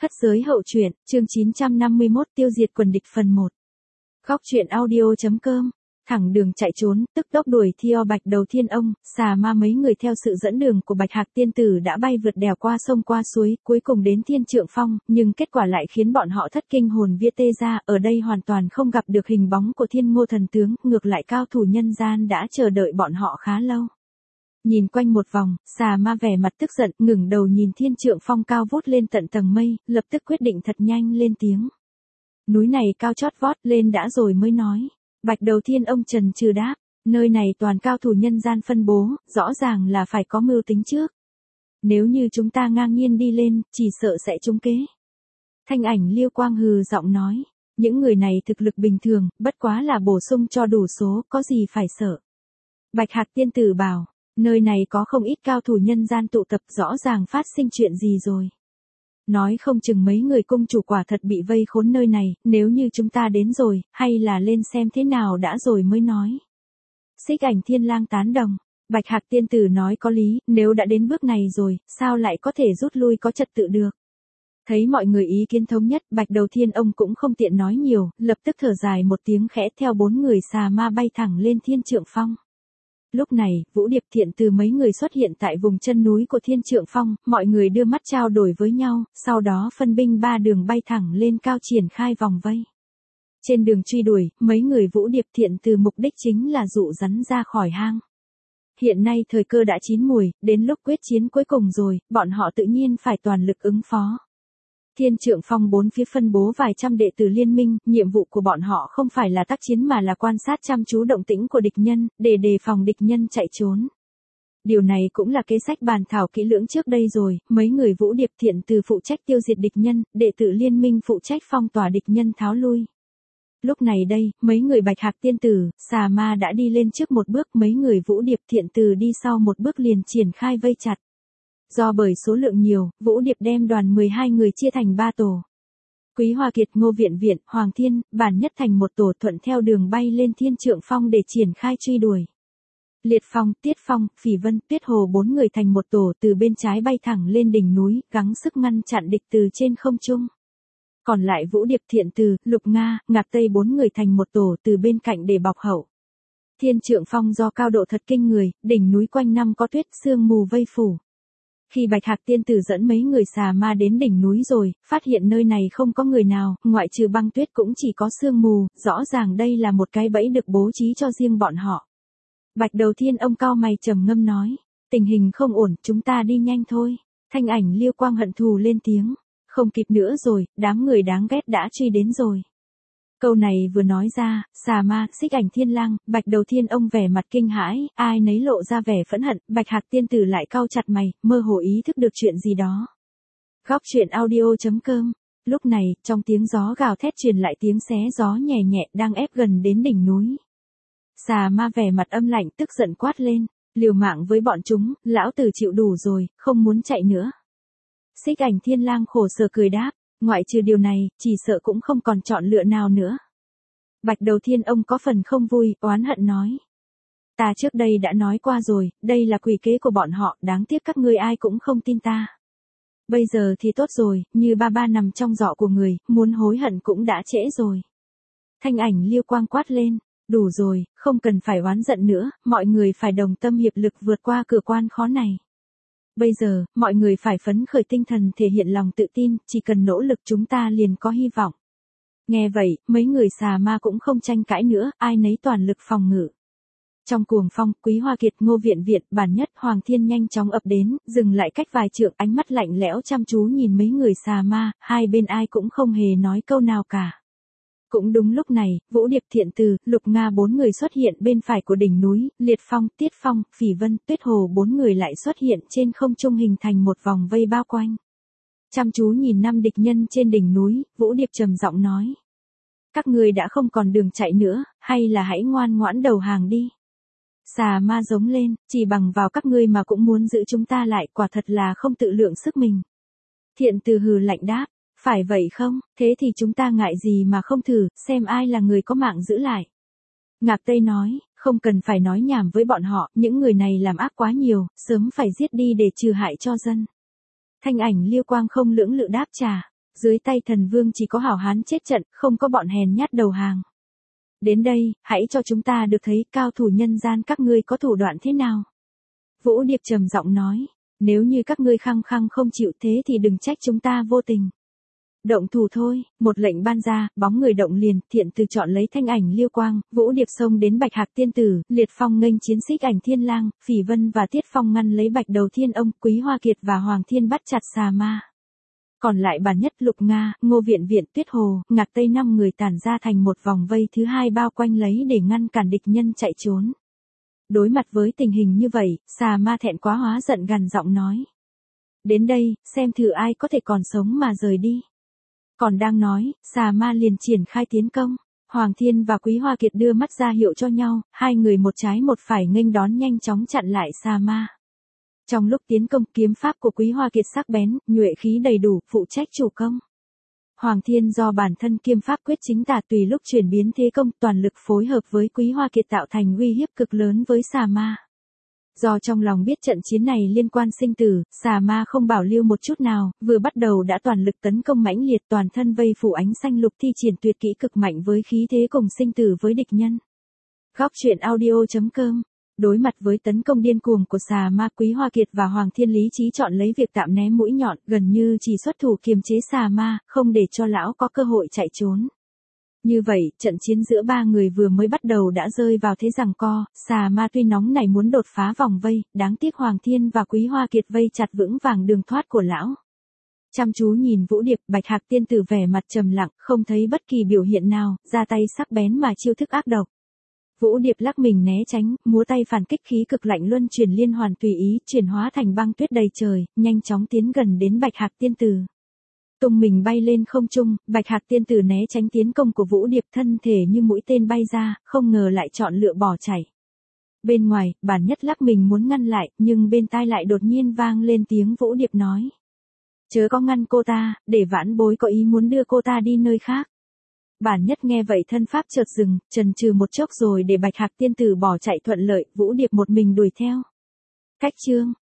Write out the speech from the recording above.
Khất giới hậu truyện, chương 951 tiêu diệt quần địch phần 1. Góc truyện audio.com. Thẳng đường chạy trốn, tức tốc đuổi theo Bạch Đầu Thiên Ông, Xà Ma mấy người theo sự dẫn đường của Bạch Hạc tiên tử đã bay vượt đèo qua sông qua suối, cuối cùng đến Thiên Trượng Phong, nhưng kết quả lại khiến bọn họ thất kinh hồn vía tê ra, ở đây hoàn toàn không gặp được hình bóng của Thiên Ngô thần tướng, ngược lại cao thủ nhân gian đã chờ đợi bọn họ khá lâu. Nhìn quanh một vòng, Xà Ma vẻ mặt tức giận, ngẩng đầu nhìn Thiên Trượng Phong cao vút lên tận tầng mây, lập tức quyết định thật nhanh lên tiếng. Núi này cao chót vót, lên đã rồi mới nói. Bạch Đầu Thiên Ông trần trừ đáp, nơi này toàn cao thủ nhân gian phân bố, rõ ràng là phải có mưu tính trước. Nếu như chúng ta ngang nhiên đi lên, chỉ sợ sẽ trúng kế. Thanh ảnh Liêu Quang hừ giọng nói, những người này thực lực bình thường, bất quá là bổ sung cho đủ số, có gì phải sợ. Bạch Hạc tiên tử bảo, nơi này có không ít cao thủ nhân gian tụ tập, rõ ràng phát sinh chuyện gì rồi. Nói không chừng mấy người cung chủ quả thật bị vây khốn nơi này, nếu như chúng ta đến rồi, hay là lên xem thế nào đã rồi mới nói. Xích Ảnh Thiên Lang tán đồng, Bạch Hạc tiên tử nói có lý, nếu đã đến bước này rồi, sao lại có thể rút lui có trật tự được. Thấy mọi người ý kiến thống nhất, Bạch Đầu Thiên Ông cũng không tiện nói nhiều, lập tức thở dài một tiếng khẽ theo 4 người Xà Ma bay thẳng lên Thiên Trượng Phong. Lúc này, Vũ Điệp Thiện từ mấy người xuất hiện tại vùng chân núi của Thiên Trượng Phong, mọi người đưa mắt trao đổi với nhau, sau đó phân binh 3 đường bay thẳng lên cao triển khai vòng vây. Trên đường truy đuổi, mấy người Vũ Điệp Thiện từ mục đích chính là dụ rắn ra khỏi hang. Hiện nay thời cơ đã chín mùi, đến lúc quyết chiến cuối cùng rồi, bọn họ tự nhiên phải toàn lực ứng phó. Thiên Trượng Phong 4 phía phân bố vài trăm đệ tử liên minh, nhiệm vụ của bọn họ không phải là tác chiến mà là quan sát chăm chú động tĩnh của địch nhân, để đề phòng địch nhân chạy trốn. Điều này cũng là kế sách bàn thảo kỹ lưỡng trước đây rồi, mấy người Vũ Điệp Thiện từ phụ trách tiêu diệt địch nhân, đệ tử liên minh phụ trách phong tỏa địch nhân tháo lui. Lúc này đây, mấy người Bạch Hạc tiên tử, Xà Ma đã đi lên trước một bước, mấy người Vũ Điệp Thiện từ đi sau một bước liền triển khai vây chặt. Do bởi số lượng nhiều, Vũ Điệp đem đoàn 12 người chia thành 3 tổ. Quý Hoa Kiệt, Ngô Viện Viện, Hoàng Thiên, Bản Nhất thành một tổ thuận theo đường bay lên Thiên Trượng Phong để triển khai truy đuổi. Liệt Phong, Tiết Phong, Phỉ Vân, Tuyết Hồ 4 người thành một tổ từ bên trái bay thẳng lên đỉnh núi, gắng sức ngăn chặn địch từ trên không trung. Còn lại Vũ Điệp Thiện từ, Lục Nga, Ngạc Tây 4 người thành một tổ từ bên cạnh để bọc hậu. Thiên Trượng Phong do cao độ thật kinh người, đỉnh núi quanh năm có tuyết sương mù vây phủ. Khi Bạch Hạc tiên tử dẫn mấy người Xà Ma đến đỉnh núi rồi, phát hiện nơi này không có người nào, ngoại trừ băng tuyết cũng chỉ có sương mù, rõ ràng đây là một cái bẫy được bố trí cho riêng bọn họ. Bạch Đầu Thiên Ông cao mày trầm ngâm nói, tình hình không ổn, chúng ta đi nhanh thôi. Thanh ảnh Liêu Quang hận thù lên tiếng, không kịp nữa rồi, đám người đáng ghét đã truy đến rồi. Câu này vừa nói ra, Xà Ma, Xích Ảnh Thiên Lang, Bạch Đầu Thiên Ông vẻ mặt kinh hãi, ai nấy lộ ra vẻ phẫn hận, Bạch Hạc tiên tử lại cau chặt mày, mơ hồ ý thức được chuyện gì đó. Góc truyện audio.com. Lúc này, trong tiếng gió gào thét truyền lại tiếng xé gió nhẹ nhẹ đang ép gần đến đỉnh núi. Xà Ma vẻ mặt âm lạnh tức giận quát lên, liều mạng với bọn chúng, lão tử chịu đủ rồi, không muốn chạy nữa. Xích Ảnh Thiên Lang khổ sở cười đáp, ngoại trừ điều này, chỉ sợ cũng không còn chọn lựa nào nữa. Bạch Đầu Thiên Ông có phần không vui, oán hận nói. Ta trước đây đã nói qua rồi, đây là quỷ kế của bọn họ, đáng tiếc các ngươi ai cũng không tin ta. Bây giờ thì tốt rồi, như ba nằm trong giỏ của người, muốn hối hận cũng đã trễ rồi. Thanh ảnh Liêu Quang quát lên, đủ rồi, không cần phải oán giận nữa, mọi người phải đồng tâm hiệp lực vượt qua cửa quan khó này. Bây giờ, mọi người phải phấn khởi tinh thần thể hiện lòng tự tin, chỉ cần nỗ lực chúng ta liền có hy vọng. Nghe vậy, mấy người Xà Ma cũng không tranh cãi nữa, ai nấy toàn lực phòng ngự. Trong cuồng phong, Quý Hoa Kiệt, Ngô Viện Viện, Bản Nhất, Hoàng Thiên nhanh chóng ập đến, dừng lại cách vài trượng, ánh mắt lạnh lẽo chăm chú nhìn mấy người Xà Ma, hai bên ai cũng không hề nói câu nào cả. Cũng đúng lúc này, Vũ Điệp Thiện từ, Lục Nga 4 người xuất hiện bên phải của đỉnh núi, Liệt Phong, Tiết Phong, Phỉ Vân, Tuyết Hồ 4 người lại xuất hiện trên không trung hình thành một vòng vây bao quanh. Chăm chú nhìn 5 địch nhân trên đỉnh núi, Vũ Điệp trầm giọng nói. Các người đã không còn đường chạy nữa, hay là hãy ngoan ngoãn đầu hàng đi. Xà Ma giống lên, chỉ bằng vào các ngươi mà cũng muốn giữ chúng ta lại, quả thật là không tự lượng sức mình. Thiện từ hừ lạnh đáp. Phải vậy không, thế thì chúng ta ngại gì mà không thử, xem ai là người có mạng giữ lại. Ngạc Tây nói, không cần phải nói nhảm với bọn họ, những người này làm ác quá nhiều, sớm phải giết đi để trừ hại cho dân. Thanh ảnh Liêu Quang không lưỡng lự đáp trả, Dưới tay thần vương chỉ có hảo hán chết trận, không có bọn hèn nhát đầu hàng. Đến đây, hãy cho chúng ta được thấy cao thủ nhân gian các ngươi có thủ đoạn thế nào. Vũ Điệp trầm giọng nói, nếu như các ngươi khăng khăng không chịu thế thì đừng trách chúng ta vô tình. Động thủ thôi, một lệnh ban ra, bóng người động liền, Thiện Từ chọn lấy thanh ảnh liêu quang, Vũ Điệp xông đến Bạch Hạc tiên tử, Liệt Phong nghênh chiến xích ảnh thiên lang, Phỉ Vân và Tiết Phong ngăn lấy Bạch Đầu Thiên Ông, Quý Hoa Kiệt và Hoàng Thiên bắt chặt xà ma. Còn lại Bản Nhất, Lục Nga, Ngô Viện Viện, Tuyết Hồ, Ngạc Tây 5 người tản ra thành một vòng vây thứ hai bao quanh lấy để ngăn cản địch nhân chạy trốn. Đối mặt với tình hình như vậy, xà ma thẹn quá hóa giận gằn giọng nói. Đến đây, xem thử ai có thể còn sống mà rời đi. Còn đang nói, xà ma liền triển khai tiến công. Hoàng Thiên và Quý Hoa Kiệt đưa mắt ra hiệu cho nhau, hai người một trái một phải nghênh đón nhanh chóng chặn lại xà ma. Trong lúc tiến công, kiếm pháp của Quý Hoa Kiệt sắc bén, nhuệ khí đầy đủ, phụ trách chủ công. Hoàng Thiên do bản thân kiêm pháp quyết chính tà tùy lúc chuyển biến thế công, toàn lực phối hợp với Quý Hoa Kiệt tạo thành uy hiếp cực lớn với xà ma. Do trong lòng biết trận chiến này liên quan sinh tử, xà ma không bảo lưu một chút nào, vừa bắt đầu đã toàn lực tấn công mãnh liệt, toàn thân vây phủ ánh xanh lục, thi triển tuyệt kỹ cực mạnh với khí thế cùng sinh tử với địch nhân. Góc truyện audio.com. Đối mặt với tấn công điên cuồng của xà ma, Quý Hoa Kiệt và Hoàng Thiên lý trí chọn lấy việc tạm né mũi nhọn, gần như chỉ xuất thủ kiềm chế xà ma, không để cho lão có cơ hội chạy trốn. Như vậy, trận chiến giữa ba người vừa mới bắt đầu đã rơi vào thế giằng co, xà ma tuy nóng nảy muốn đột phá vòng vây, đáng tiếc Hoàng Thiên và Quý Hoa Kiệt vây chặt vững vàng đường thoát của lão. Chăm chú nhìn Vũ Điệp, Bạch Hạc tiên tử vẻ mặt trầm lặng, không thấy bất kỳ biểu hiện nào, ra tay sắc bén mà chiêu thức ác độc. Vũ Điệp lắc mình né tránh, múa tay phản kích khí cực lạnh luân chuyển liên hoàn tùy ý, chuyển hóa thành băng tuyết đầy trời, nhanh chóng tiến gần đến Bạch Hạc tiên tử. Tung mình bay lên không trung, Bạch Hạc tiên tử né tránh tiến công của Vũ Điệp, thân thể như mũi tên bay ra, không ngờ lại chọn lựa bỏ chạy. Bên ngoài, Bản Nhất lắc mình muốn ngăn lại, nhưng bên tai lại đột nhiên vang lên tiếng Vũ Điệp nói. Chớ có ngăn cô ta, để vãn bối có ý muốn đưa cô ta đi nơi khác. Bản Nhất nghe vậy thân pháp chợt dừng, chần chừ một chốc rồi để Bạch Hạc tiên tử bỏ chạy thuận lợi, Vũ Điệp một mình đuổi theo. Cách chương